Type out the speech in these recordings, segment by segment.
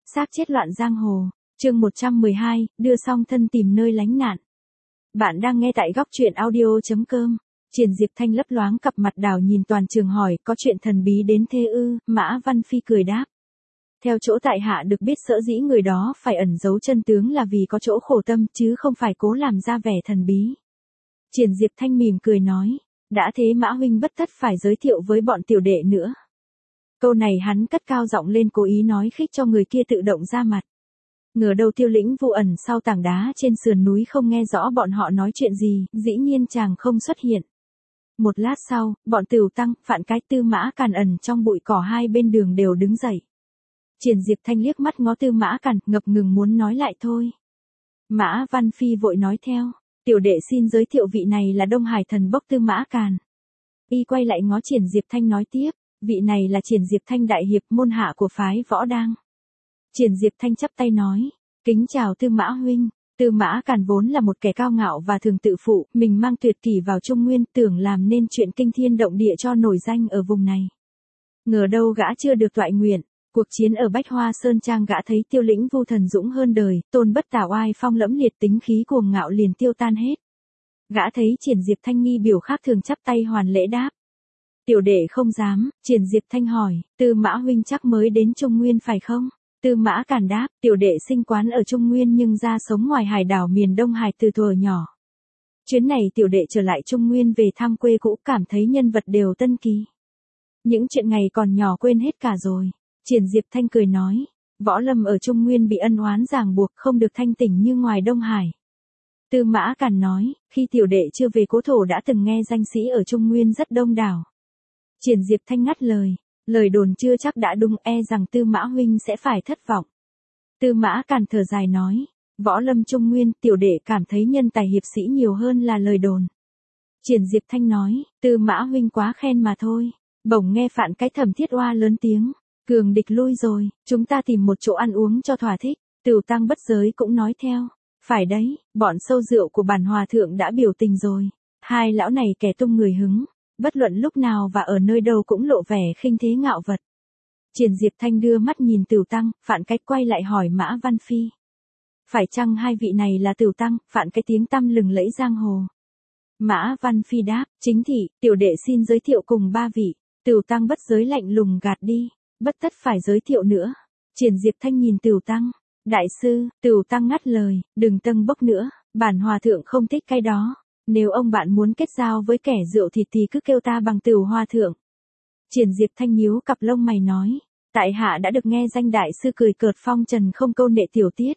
Xác chết loạn giang hồ. Chương 112, đưa song thân tìm nơi lánh nạn. Bạn đang nghe tại góc truyện audio.com. Triển Diệp Thanh lấp loáng cặp mặt đào nhìn toàn trường hỏi, có chuyện thần bí đến thế ư? Mã Văn Phi cười đáp. Theo chỗ tại hạ được biết, sở dĩ người đó phải ẩn giấu chân tướng là vì có chỗ khổ tâm, chứ không phải cố làm ra vẻ thần bí. Triển Diệp Thanh mỉm cười nói, đã thế Mã huynh bất tất phải giới thiệu với bọn tiểu đệ nữa. Câu này hắn cất cao giọng lên, cố ý nói khích cho người kia tự động ra mặt. Ngờ đâu Tiêu Lĩnh Vu ẩn sau tảng đá trên sườn núi không nghe rõ bọn họ nói chuyện gì, dĩ nhiên chàng không xuất hiện. Một lát sau, bọn Tửu Tăng, Phạn Cái, Tư Mã Càn ẩn trong bụi cỏ hai bên đường đều đứng dậy. Triển Diệp Thanh liếc mắt ngó Tư Mã Càn, ngập ngừng muốn nói lại thôi. Mã Văn Phi vội nói theo, tiểu đệ xin giới thiệu vị này là Đông Hải thần bốc Tư Mã Càn. Y quay lại ngó Triển Diệp Thanh nói tiếp, vị này là Triển Diệp Thanh đại hiệp, môn hạ của phái Võ Đang. Triển Diệp Thanh chắp tay nói, kính chào Tư Mã huynh. Tư Mã Càn vốn là một kẻ cao ngạo và thường tự phụ, mình mang tuyệt kỹ vào Trung Nguyên, tưởng làm nên chuyện kinh thiên động địa cho nổi danh ở vùng này. Ngờ đâu gã chưa được toại nguyện, cuộc chiến ở Bách Hoa Sơn Trang gã thấy Tiêu Lĩnh Vu thần dũng hơn đời, tôn bất tả oai phong lẫm liệt, tính khí cuồng ngạo liền tiêu tan hết. Gã thấy Triển Diệp Thanh nghi biểu khác thường, chắp tay hoàn lễ đáp. Tiểu đệ không dám. Triển Diệp Thanh hỏi, Tư Mã huynh chắc mới đến Trung Nguyên phải không? Tư Mã Càn đáp, tiểu đệ sinh quán ở Trung Nguyên nhưng ra sống ngoài hải đảo miền Đông Hải từ thuở nhỏ. Chuyến này tiểu đệ trở lại Trung Nguyên về thăm quê cũ, cảm thấy nhân vật đều tân kỳ. Những chuyện ngày còn nhỏ quên hết cả rồi. Triển Diệp Thanh cười nói, võ lâm ở Trung Nguyên bị ân oán ràng buộc, không được thanh tỉnh như ngoài Đông Hải. Tư Mã Càn nói, khi tiểu đệ chưa về cố thổ đã từng nghe danh sĩ ở Trung Nguyên rất đông đảo. Triển Diệp Thanh ngắt lời, lời đồn chưa chắc đã đúng, e rằng Tư Mã huynh sẽ phải thất vọng. Tư Mã Càn thở dài nói, võ lâm Trung Nguyên, tiểu đệ cảm thấy nhân tài hiệp sĩ nhiều hơn là lời đồn. Triển Diệp Thanh nói, Tư Mã huynh quá khen mà thôi. Bỗng nghe Phạn Cái Thẩm Thiết Oa lớn tiếng, cường địch lui rồi, chúng ta tìm một chỗ ăn uống cho thỏa thích. Tửu Tăng Bất Giới cũng nói theo, phải đấy, bọn sâu rượu của bản hòa thượng đã biểu tình rồi. Hai lão này kẻ tung người hứng, bất luận lúc nào và ở nơi đâu cũng lộ vẻ khinh thế ngạo vật. Triển Diệp Thanh đưa mắt nhìn Tửu Tăng, Phạn Cái quay lại hỏi Mã Văn Phi. Phải chăng hai vị này là Tửu Tăng, Phạn Cái tiếng tăm lừng lẫy giang hồ? Mã Văn Phi đáp, chính thị, tiểu đệ xin giới thiệu cùng ba vị. Tửu Tăng Bất Giới lạnh lùng gạt đi, bất tất phải giới thiệu nữa. Triển Diệp Thanh nhìn Tửu Tăng, đại sư. Tửu Tăng ngắt lời, đừng tâng bốc nữa, bản hòa thượng không thích cái đó. Nếu ông bạn muốn kết giao với kẻ rượu thịt thì cứ kêu ta bằng Tửu hòa thượng. Triển Diệp Thanh nhíu cặp lông mày nói, tại hạ đã được nghe danh đại sư cười cợt phong trần không câu nệ tiểu tiết.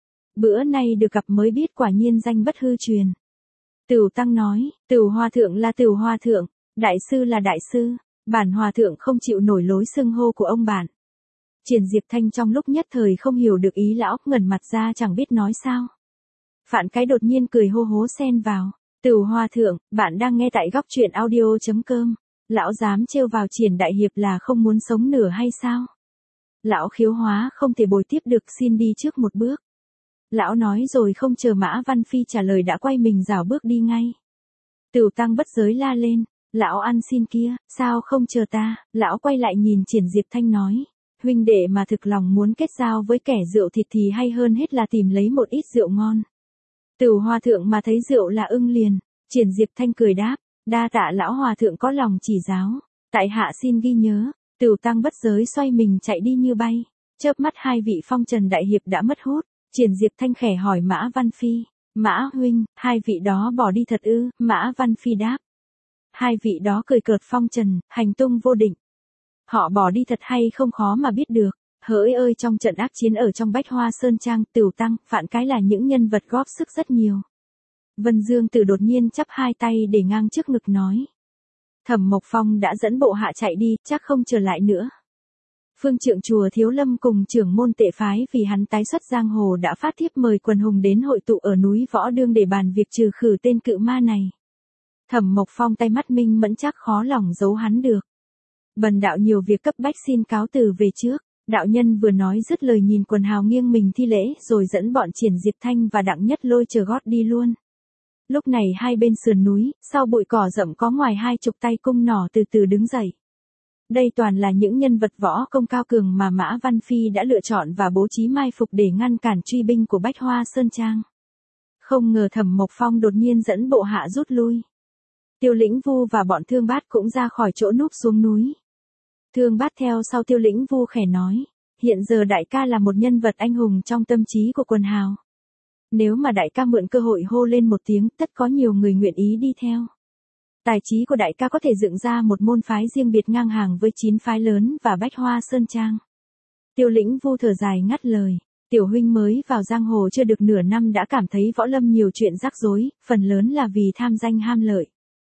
Bữa nay được gặp mới biết quả nhiên danh bất hư truyền. Tửu Tăng nói, Tửu hòa thượng là Tửu hòa thượng, đại sư là đại sư, bản hòa thượng không chịu nổi lối xưng hô của ông bạn. Triển Diệp Thanh trong lúc nhất thời không hiểu được ý lão, ngẩn mặt ra chẳng biết nói sao. Phạn Cái đột nhiên cười hô hố xen vào, Tửu hòa thượng, bạn đang nghe tại góc truyện audio.com. Lão dám trêu vào Triển đại hiệp là không muốn sống nửa hay sao? Lão khiếu hóa không thể bồi tiếp được, xin đi trước một bước. Lão nói rồi không chờ Mã Văn Phi trả lời đã quay mình rảo bước đi ngay. Tửu Tăng Bất Giới la lên, lão ăn xin kia, sao không chờ ta? Lão quay lại nhìn Triển Diệp Thanh nói, huynh đệ mà thực lòng muốn kết giao với kẻ rượu thịt thì hay hơn hết là tìm lấy một ít rượu ngon. Tửu hòa thượng mà thấy rượu là ưng liền. Triển Diệp Thanh cười đáp, đa tạ lão hòa thượng có lòng chỉ giáo, tại hạ xin ghi nhớ. Tửu Tăng Bất Giới xoay mình chạy đi như bay, chớp mắt hai vị phong trần đại hiệp đã mất hút. Triển Diệp Thanh khẽ hỏi Mã Văn Phi, Mã huynh, hai vị đó bỏ đi thật ư? Mã Văn Phi đáp, hai vị đó cười cợt phong trần, hành tung vô định. Họ bỏ đi thật hay không khó mà biết được. Hỡi ơi, trong trận ác chiến ở trong Bách Hoa Sơn Trang, Tửu Tăng, Phạn Cái là những nhân vật góp sức rất nhiều. Vân Dương Tử đột nhiên chắp hai tay để ngang trước ngực nói, Thẩm Mộc Phong đã dẫn bộ hạ chạy đi, chắc không trở lại nữa. Phương trượng chùa Thiếu Lâm cùng trưởng môn Tệ phái vì hắn tái xuất giang hồ đã phát thiếp mời quần hùng đến hội tụ ở núi Võ Đương để bàn việc trừ khử tên cự ma này. Thẩm Mộc Phong tay mắt minh mẫn chắc khó lòng giấu hắn được. Bần đạo nhiều việc cấp bách xin cáo từ về trước. Đạo nhân vừa nói dứt lời nhìn quần hào nghiêng mình thi lễ rồi dẫn bọn Triển Diệp Thanh và Đặng Nhất Lôi chờ gót đi luôn. Lúc này hai bên sườn núi, sau bụi cỏ rậm có ngoài 20 tay cung nỏ từ từ đứng dậy. Đây toàn là những nhân vật võ công cao cường mà Mã Văn Phi đã lựa chọn và bố trí mai phục để ngăn cản truy binh của Bách Hoa Sơn Trang. Không ngờ Thẩm Mộc Phong đột nhiên dẫn bộ hạ rút lui. Tiêu Lĩnh Vu và bọn Thương Bát cũng ra khỏi chỗ núp xuống núi. Thương Bát theo sau Tiêu Lĩnh Vu khẽ nói, hiện giờ đại ca là một nhân vật anh hùng trong tâm trí của quần hào. Nếu mà đại ca mượn cơ hội hô lên một tiếng, tất có nhiều người nguyện ý đi theo. Tài trí của đại ca có thể dựng ra một môn phái riêng biệt ngang hàng với 9 phái lớn và Bách Hoa Sơn Trang. Tiêu Lĩnh Vu thở dài ngắt lời, tiểu huynh mới vào giang hồ chưa được nửa năm đã cảm thấy võ lâm nhiều chuyện rắc rối, phần lớn là vì tham danh ham lợi.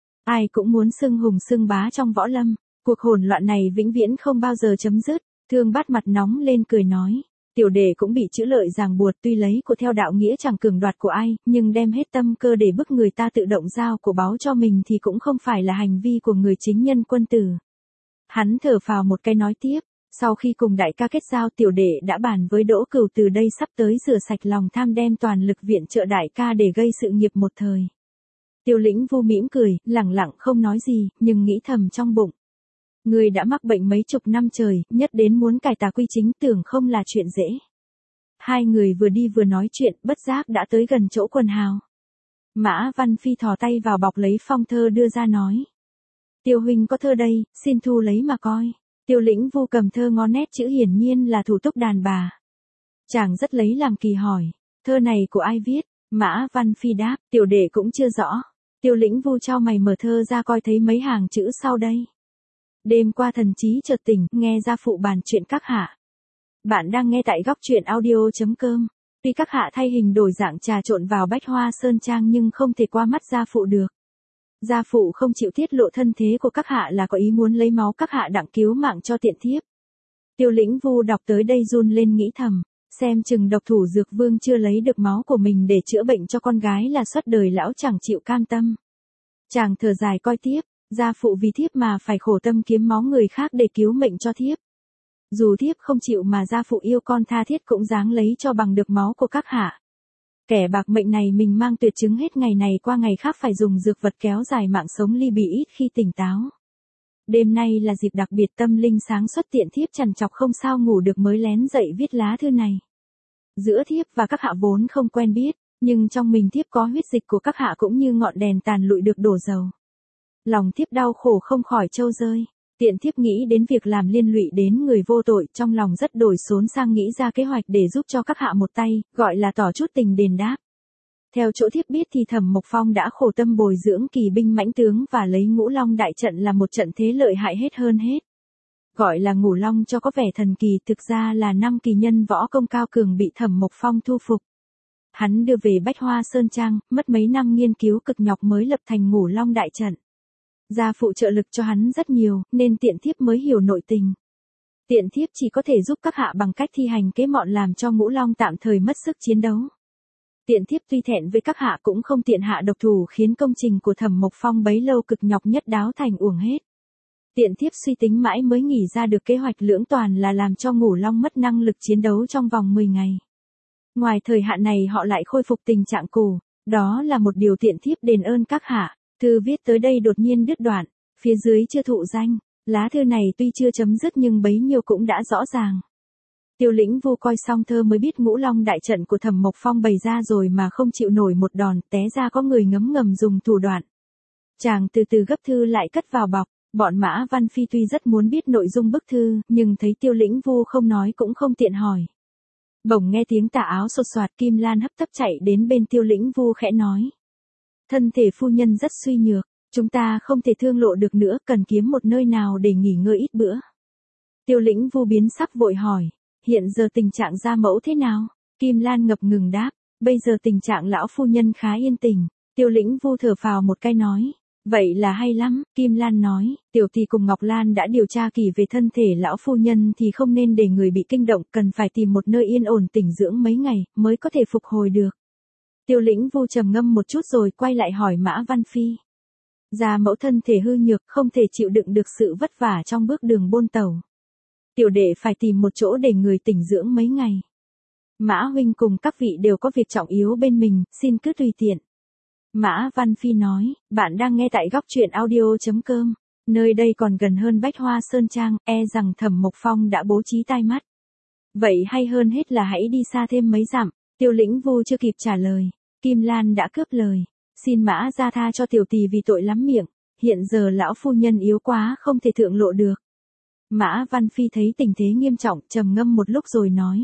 Ai cũng muốn xưng hùng xưng bá trong võ lâm, cuộc hỗn loạn này vĩnh viễn không bao giờ chấm dứt. Thương Bát mặt nóng lên cười nói, tiểu đệ cũng bị chữ lợi ràng buộc, tuy lấy của theo đạo nghĩa chẳng cường đoạt của ai, nhưng đem hết tâm cơ để bức người ta tự động giao của báu cho mình thì cũng không phải là hành vi của người chính nhân quân tử. Hắn thở phào một cái nói tiếp, sau khi cùng đại ca kết giao, tiểu đệ đã bàn với Đỗ Cửu từ đây sắp tới rửa sạch lòng tham, đem toàn lực viện trợ đại ca để gây sự nghiệp một thời. Tiêu Lĩnh Vu mỉm cười, lẳng lặng không nói gì, nhưng nghĩ thầm trong bụng. Người đã mắc bệnh mấy chục năm trời, nhất đến muốn cải tà quy chính, tưởng không là chuyện dễ. Hai người vừa đi vừa nói chuyện, bất giác đã tới gần chỗ quần hào. Mã Văn Phi thò tay vào bọc lấy phong thơ đưa ra nói. Tiêu huynh có thơ đây, xin thu lấy mà coi. Tiêu Lĩnh Vu cầm thơ ngó nét chữ hiển nhiên là thủ túc đàn bà. Chàng rất lấy làm kỳ hỏi, thơ này của ai viết? Mã Văn Phi đáp, tiểu đệ cũng chưa rõ. Tiêu Lĩnh Vu trao mày mở thơ ra coi thấy mấy hàng chữ sau đây. Đêm qua thần trí chợt tỉnh, nghe gia phụ bàn chuyện các hạ. Bạn đang nghe tại góc truyện audio.com. Tuy các hạ thay hình đổi dạng trà trộn vào Bách Hoa Sơn Trang nhưng không thể qua mắt gia phụ được. Gia phụ không chịu tiết lộ thân thế của các hạ là có ý muốn lấy máu các hạ đặng cứu mạng cho tiện thiếp. Tiêu Lĩnh Vu đọc tới đây run lên nghĩ thầm, xem chừng độc thủ dược vương chưa lấy được máu của mình để chữa bệnh cho con gái là suốt đời lão chẳng chịu cam tâm. Chàng thở dài coi tiếp, gia phụ vì thiếp mà phải khổ tâm kiếm máu người khác để cứu mệnh cho thiếp. Dù thiếp không chịu mà gia phụ yêu con tha thiết cũng dáng lấy cho bằng được máu của các hạ. Kẻ bạc mệnh này mình mang tuyệt chứng hết ngày này qua ngày khác phải dùng dược vật kéo dài mạng sống ly bị ít khi tỉnh táo. Đêm nay là dịp đặc biệt tâm linh sáng suốt tiện thiếp trằn trọc không sao ngủ được mới lén dậy viết lá thư này. Giữa thiếp và các hạ vốn không quen biết, nhưng trong mình thiếp có huyết dịch của các hạ cũng như ngọn đèn tàn lụi được đổ dầu. Lòng thiếp đau khổ không khỏi trâu rơi. Tiện thiếp nghĩ đến việc làm liên lụy đến người vô tội, trong lòng rất đổi xốn sang nghĩ ra kế hoạch để giúp cho các hạ một tay, gọi là tỏ chút tình đền đáp. Theo chỗ thiếp biết thì Thẩm Mộc Phong đã khổ tâm bồi dưỡng kỳ binh mãnh tướng và lấy Ngũ Long đại trận là một trận thế lợi hại hết hơn hết. Gọi là Ngũ Long cho có vẻ thần kỳ, thực ra là 5 kỳ nhân võ công cao cường bị Thẩm Mộc Phong thu phục. Hắn đưa về Bách Hoa Sơn Trang, mất mấy năm nghiên cứu cực nhọc mới lập thành Ngũ Long đại trận. Gia phụ trợ lực cho hắn rất nhiều, nên tiện thiếp mới hiểu nội tình. Tiện thiếp chỉ có thể giúp các hạ bằng cách thi hành kế mọn làm cho Ngũ Long tạm thời mất sức chiến đấu. Tiện thiếp tuy thẹn với các hạ cũng không tiện hạ độc thủ khiến công trình của Thẩm Mộc Phong bấy lâu cực nhọc nhất đáo thành uổng hết. Tiện thiếp suy tính mãi mới nghĩ ra được kế hoạch lưỡng toàn là làm cho Ngũ Long mất năng lực chiến đấu trong vòng 10 ngày. Ngoài thời hạn này họ lại khôi phục tình trạng cũ, đó là một điều tiện thiếp đền ơn các hạ. Thư viết tới đây đột nhiên đứt đoạn, phía dưới chưa thụ danh, lá thư này tuy chưa chấm dứt nhưng bấy nhiêu cũng đã rõ ràng. Tiêu Lĩnh Vu coi xong thơ mới biết Ngũ Long đại trận của Thẩm Mộc Phong bày ra rồi mà không chịu nổi một đòn, té ra có người ngấm ngầm dùng thủ đoạn. Chàng từ từ gấp thư lại cất vào bọc, bọn Mã Văn Phi tuy rất muốn biết nội dung bức thư, nhưng thấy Tiêu Lĩnh Vu không nói cũng không tiện hỏi. Bỗng nghe tiếng tà áo xột xoạt, Kim Lan hấp tấp chạy đến bên Tiêu Lĩnh Vu khẽ nói. Thân thể phu nhân rất suy nhược, chúng ta không thể thương lộ được nữa, cần kiếm một nơi nào để nghỉ ngơi ít bữa. Tiêu Lĩnh Vu biến sắc vội hỏi, hiện giờ tình trạng gia mẫu thế nào? Kim Lan ngập ngừng đáp, bây giờ tình trạng lão phu nhân khá yên tình. Tiêu Lĩnh Vu thở phào một cái nói, vậy là hay lắm. Kim Lan nói, tiểu tỷ cùng Ngọc Lan đã điều tra kỹ về thân thể lão phu nhân thì không nên để người bị kinh động, cần phải tìm một nơi yên ổn tĩnh dưỡng mấy ngày mới có thể phục hồi được. Tiêu Lĩnh Vu trầm ngâm một chút rồi quay lại hỏi Mã Văn Phi. Gia mẫu thân thể hư nhược, không thể chịu đựng được sự vất vả trong bước đường bôn tàu. Tiểu đệ phải tìm một chỗ để người tĩnh dưỡng mấy ngày. Mã huynh cùng các vị đều có việc trọng yếu bên mình, xin cứ tùy tiện. Mã Văn Phi nói, bạn đang nghe tại góc truyện audio.com. Nơi đây còn gần hơn Bách Hoa Sơn Trang, e rằng Thẩm Mộc Phong đã bố trí tai mắt. Vậy hay hơn hết là hãy đi xa thêm mấy dặm. Tiêu Lĩnh Vu chưa kịp trả lời, Kim Lan đã cướp lời. Xin Mã gia tha cho tiểu tỳ vì tội lắm miệng, hiện giờ lão phu nhân yếu quá không thể thượng lộ được. Mã Văn Phi thấy tình thế nghiêm trọng, trầm ngâm một lúc rồi nói.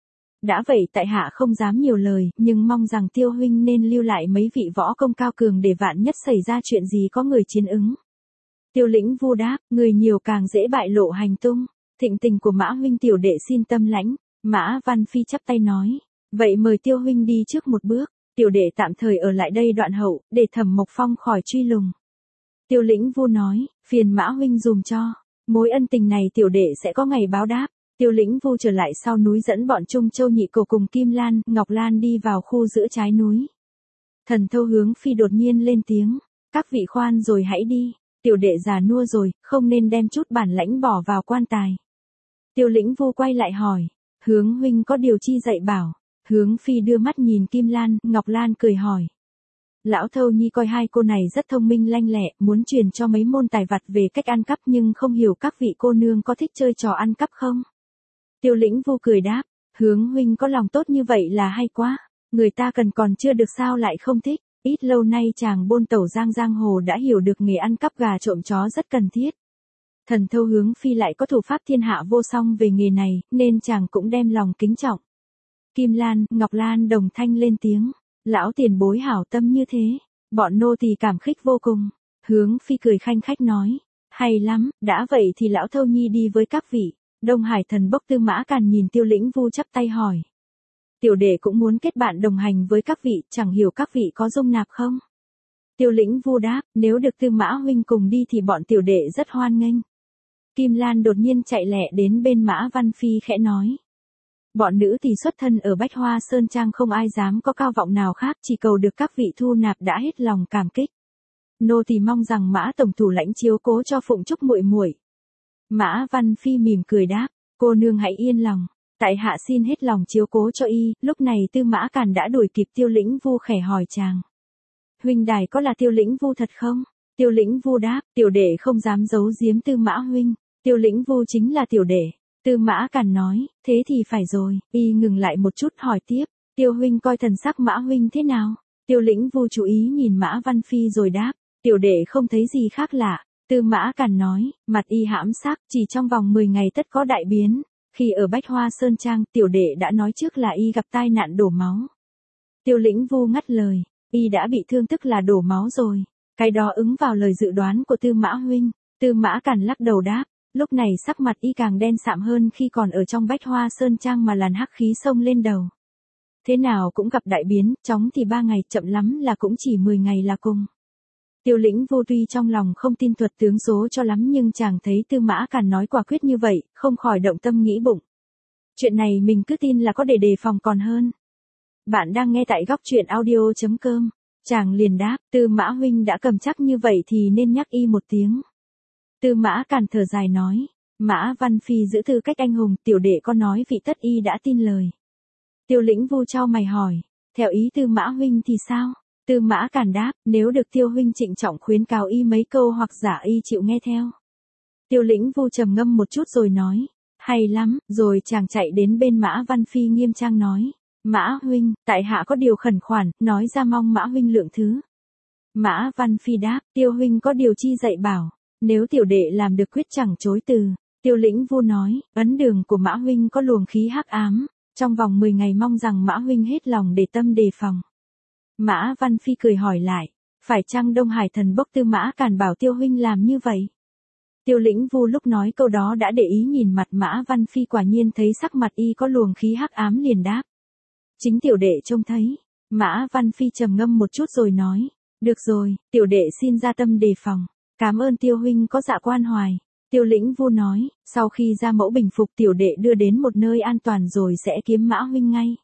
Đã vậy tại hạ không dám nhiều lời, nhưng mong rằng Tiêu huynh nên lưu lại mấy vị võ công cao cường để vạn nhất xảy ra chuyện gì có người chiến ứng. Tiêu Lĩnh Vu đáp, người nhiều càng dễ bại lộ hành tung. Thịnh tình của Mã huynh tiểu đệ xin tâm lãnh. Mã Văn Phi chắp tay nói. Vậy mời Tiêu huynh đi trước một bước, tiểu đệ tạm thời ở lại đây đoạn hậu, để Thẩm Mộc Phong khỏi truy lùng. Tiêu Lĩnh Vu nói, phiền Mã huynh dùm cho. Mối ân tình này tiểu đệ sẽ có ngày báo đáp. Tiêu Lĩnh Vu trở lại sau núi dẫn bọn Trung Châu Nhị Cổ cùng Kim Lan, Ngọc Lan đi vào khu giữa trái núi. Thần Thâu Hướng Phi đột nhiên lên tiếng. Các vị khoan rồi hãy đi. Tiểu đệ già nua rồi, không nên đem chút bản lãnh bỏ vào quan tài. Tiêu Lĩnh Vu quay lại hỏi. Hướng huynh có điều chi dạy bảo. Hướng Phi đưa mắt nhìn Kim Lan, Ngọc Lan cười hỏi. Lão Thâu Nhi coi hai cô này rất thông minh lanh lẹ, muốn truyền cho mấy môn tài vặt về cách ăn cắp nhưng không hiểu các vị cô nương có thích chơi trò ăn cắp không? Tiêu Lĩnh Vu cười đáp, Hướng huynh có lòng tốt như vậy là hay quá, người ta cần còn chưa được sao lại không thích, ít lâu nay chàng bôn tẩu giang hồ đã hiểu được nghề ăn cắp gà trộm chó rất cần thiết. Thần Thâu Hướng Phi lại có thủ pháp thiên hạ vô song về nghề này, nên chàng cũng đem lòng kính trọng. Kim Lan, Ngọc Lan đồng thanh lên tiếng. Lão tiền bối hảo tâm như thế, bọn nô tỳ cảm khích vô cùng. Hướng Phi cười khanh khách nói, hay lắm, đã vậy thì lão Thâu Nhi đi với các vị. Đông Hải thần bốc Tư Mã Càn nhìn Tiêu Lĩnh Vu chắp tay hỏi. Tiểu đệ cũng muốn kết bạn đồng hành với các vị, chẳng hiểu các vị có dung nạp không? Tiêu Lĩnh Vu đáp, nếu được Tư Mã huynh cùng đi thì bọn tiểu đệ rất hoan nghênh. Kim Lan đột nhiên chạy lẹ đến bên Mã Văn Phi khẽ nói. Bọn nữ thì xuất thân ở Bách Hoa Sơn Trang không ai dám có cao vọng nào khác, chỉ cầu được các vị thu nạp đã hết lòng cảm kích. Nô thì mong rằng Mã tổng thủ lãnh chiếu cố cho Phụng Trúc muội muội. Mã Văn Phi mỉm cười đáp, cô nương hãy yên lòng, tại hạ xin hết lòng chiếu cố cho y. Lúc này Tư Mã Càn đã đuổi kịp Tiêu Lĩnh Vu khẽ hỏi chàng. Huynh đài có là Tiêu Lĩnh Vu thật không? Tiêu Lĩnh Vu đáp, tiểu đệ không dám giấu giếm Tư Mã huynh, Tiêu Lĩnh Vu chính là tiểu đệ. Tư Mã Càn nói, thế thì phải rồi, y ngừng lại một chút hỏi tiếp, Tiêu huynh coi thần sắc Mã huynh thế nào? Tiêu Lĩnh Vu chú ý nhìn Mã Văn Phi rồi đáp, tiểu đệ không thấy gì khác lạ. Tư Mã Càn nói, mặt y hãm sắc, chỉ trong vòng 10 ngày tất có đại biến. Khi ở Bách Hoa Sơn Trang, tiểu đệ đã nói trước là y gặp tai nạn đổ máu. Tiêu Lĩnh Vu ngắt lời, y đã bị thương tức là đổ máu rồi. Cái đó ứng vào lời dự đoán của Tư Mã huynh. Tư Mã Càn lắc đầu đáp. Lúc này sắc mặt y càng đen sạm hơn khi còn ở trong Bách Hoa Sơn Trang mà làn hắc khí xông lên đầu. Thế nào cũng gặp đại biến, chóng thì 3 ngày, chậm lắm là cũng chỉ 10 ngày là cùng. Tiêu Lĩnh Vu tuy trong lòng không tin thuật tướng số cho lắm nhưng chàng thấy Tư Mã Càn nói quả quyết như vậy, không khỏi động tâm nghĩ bụng. Chuyện này mình cứ tin là có để đề phòng còn hơn. Bạn đang nghe tại góc truyện audio.com. Chàng liền đáp, Tư Mã huynh đã cầm chắc như vậy thì nên nhắc y một tiếng. Tư Mã Càn thở dài nói, Mã Văn Phi giữ tư cách anh hùng, tiểu đệ có nói vị tất y đã tin lời. Tiêu Lĩnh Vu chau mày hỏi, theo ý Tư Mã huynh thì sao? Tư Mã Càn đáp, nếu được Tiêu huynh trịnh trọng khuyến cáo y mấy câu hoặc giả y chịu nghe theo. Tiêu Lĩnh Vu trầm ngâm một chút rồi nói, hay lắm, rồi chàng chạy đến bên Mã Văn Phi nghiêm trang nói, Mã huynh, tại hạ có điều khẩn khoản, nói ra mong Mã huynh lượng thứ. Mã Văn Phi đáp, Tiêu huynh có điều chi dạy bảo, nếu tiểu đệ làm được quyết chẳng chối từ. Tiêu Lĩnh Vu nói, ấn đường của Mã huynh có luồng khí hắc ám, trong vòng 10 ngày mong rằng Mã huynh hết lòng để tâm đề phòng. Mã Văn Phi cười hỏi lại, phải chăng Đông Hải thần bốc Tư Mã Càn bảo Tiêu huynh làm như vậy? Tiêu Lĩnh Vu lúc nói câu đó đã để ý nhìn mặt Mã Văn Phi, quả nhiên thấy sắc mặt y có luồng khí hắc ám liền đáp. Chính tiểu đệ trông thấy. Mã Văn Phi trầm ngâm một chút rồi nói, được rồi, tiểu đệ xin ra tâm đề phòng. Cảm ơn Tiêu huynh có dạ quan hoài. Tiêu Lĩnh Vu nói, sau khi ra mẫu bình phục tiểu đệ đưa đến một nơi an toàn rồi sẽ kiếm Mã huynh ngay.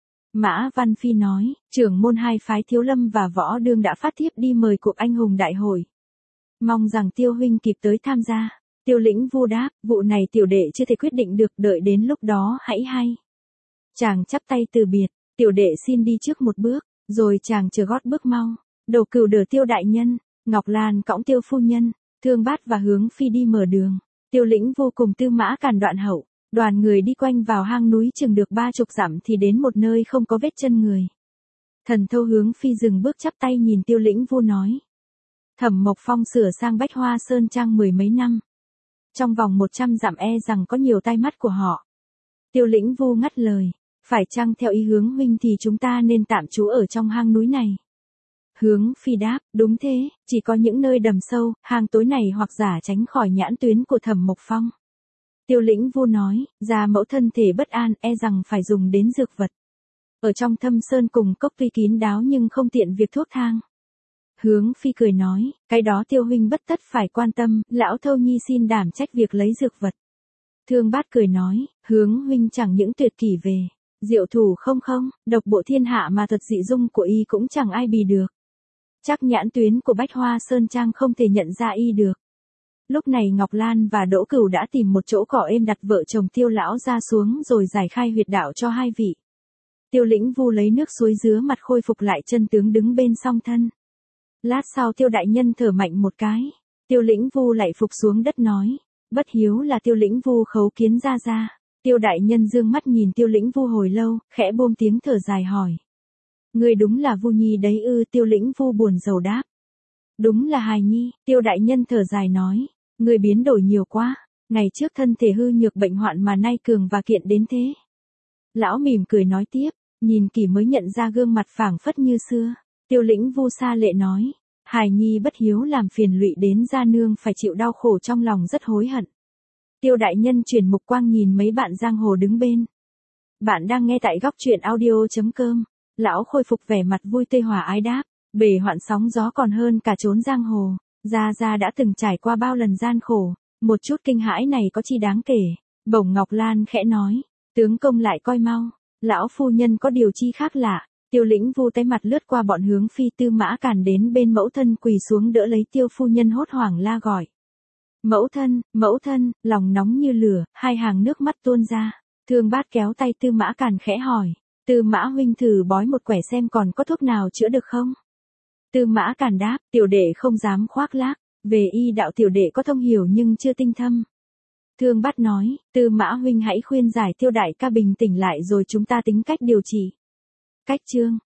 Mã Văn Phi nói, trưởng môn hai phái Thiếu Lâm và Võ Đương đã phát thiếp đi mời cuộc anh hùng đại hội. Mong rằng Tiêu huynh kịp tới tham gia. Tiêu Lĩnh Vu đáp, vụ này tiểu đệ chưa thể quyết định được, đợi đến lúc đó hãy hay. Chàng chắp tay từ biệt, tiểu đệ xin đi trước một bước, rồi chàng chờ gót bước mau. Đầu cừu đỡ Tiêu đại nhân, Ngọc Lan cõng Tiêu phu nhân, Thương Bát và Hướng Phi đi mở đường, Tiêu Lĩnh vô cùng Tư Mã Càn đoạn hậu, đoàn người đi quanh vào hang núi chừng được 30 dặm thì đến một nơi không có vết chân người. Thần Thâu Hướng Phi dừng bước chắp tay nhìn Tiêu Lĩnh Vu nói. Thẩm Mộc Phong sửa sang Bách Hoa Sơn Trang 10 mấy năm. Trong vòng 100 dặm rằng có nhiều tai mắt của họ. Tiêu Lĩnh Vu ngắt lời, phải chăng theo ý Hướng huynh thì chúng ta nên tạm trú ở trong hang núi này? Hướng Phi đáp, đúng thế, chỉ có những nơi đầm sâu, hang tối này hoặc giả tránh khỏi nhãn tuyến của Thẩm Mộc Phong. Tiêu Lĩnh Vu nói, gia mẫu thân thể bất an rằng phải dùng đến dược vật. Ở trong Thâm Sơn cùng cốc tuy kín đáo nhưng không tiện việc thuốc thang. Hướng Phi cười nói, cái đó Tiêu huynh bất tất phải quan tâm, lão Thâu Nhi xin đảm trách việc lấy dược vật. Thương Bát cười nói, Hướng huynh chẳng những tuyệt kỷ về diệu thủ không, độc bộ thiên hạ mà thuật dị dung của y cũng chẳng ai bì được. Chắc nhãn tuyến của Bách Hoa Sơn Trang không thể nhận ra y được. Lúc này Ngọc Lan và Đỗ Cửu đã tìm một chỗ cỏ êm đặt vợ chồng Tiêu lão ra xuống rồi giải khai huyệt đạo cho hai vị. Tiêu Lĩnh Vu lấy nước suối rứa mặt khôi phục lại chân tướng đứng bên song thân. Lát sau Tiêu đại nhân thở mạnh một cái. Tiêu Lĩnh Vu lại phục xuống đất nói, bất hiếu là Tiêu Lĩnh Vu khấu kiến ra. Tiêu đại nhân dương mắt nhìn Tiêu Lĩnh Vu hồi lâu, khẽ buông tiếng thở dài hỏi. Người đúng là Vu Nhi đấy ư? Tiêu Lĩnh Vu buồn rầu đáp. Đúng là hài nhi, Tiêu đại nhân thở dài nói, người biến đổi nhiều quá, ngày trước thân thể hư nhược bệnh hoạn mà nay cường và kiện đến thế. Lão mỉm cười nói tiếp, nhìn kỹ mới nhận ra gương mặt phảng phất như xưa. Tiêu Lĩnh Vu sa lệ nói, hài nhi bất hiếu làm phiền lụy đến gia nương phải chịu đau khổ trong lòng rất hối hận. Tiêu đại nhân chuyển mục quang nhìn mấy bạn giang hồ đứng bên. Bạn đang nghe tại góc truyện audio.com. Lão khôi phục vẻ mặt vui tươi hòa ái đáp, bể hoạn sóng gió còn hơn cả trốn giang hồ. Gia đã từng trải qua bao lần gian khổ, một chút kinh hãi này có chi đáng kể. Bổng Ngọc Lan khẽ nói, tướng công lại coi mau, lão phu nhân có điều chi khác lạ. Tiêu Lĩnh Vu tay mặt lướt qua bọn Hướng Phi Tư Mã Càn đến bên mẫu thân quỳ xuống đỡ lấy Tiêu phu nhân hốt hoảng la gọi. Mẫu thân, lòng nóng như lửa, hai hàng nước mắt tuôn ra. Thương Bát kéo tay Tư Mã Càn khẽ hỏi, Tư Mã huynh thử bói một quẻ xem còn có thuốc nào chữa được không? Tư Mã Càn đáp, tiểu đệ không dám khoác lác, về y đạo tiểu đệ có thông hiểu nhưng chưa tinh thâm. Thương Bát nói, Tư Mã huynh hãy khuyên giải Tiêu đại ca bình tĩnh lại rồi chúng ta tính cách điều trị. Cách chương